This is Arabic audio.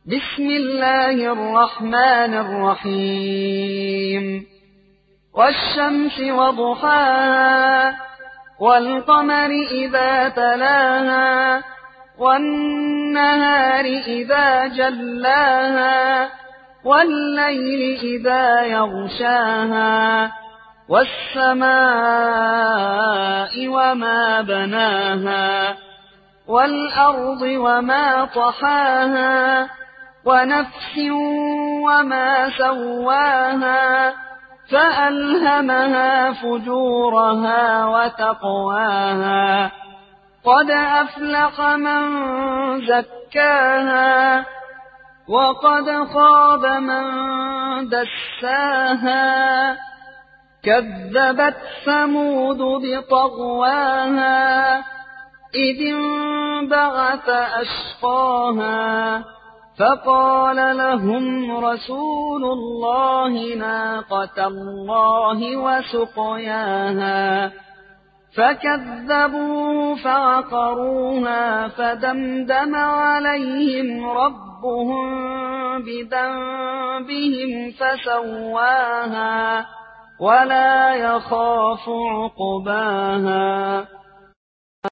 بسم الله الرحمن الرحيم والشمس وضحاها والقمر إذا تلاها والنهار إذا جلاها والليل إذا يغشاها والسماء وما بناها والأرض وما طحاها ونفس وما سواها فألهمها فجورها وتقواها قد أفلح من زكاها وقد خاب من دساها كذبت ثمود بطغواها إذ انبعث أشقاها فقال لهم رسول الله ناقة الله وسقياها فكذبوه فعقروها فدمدم عليهم ربهم بذنبهم فسواها ولا يخاف عقباها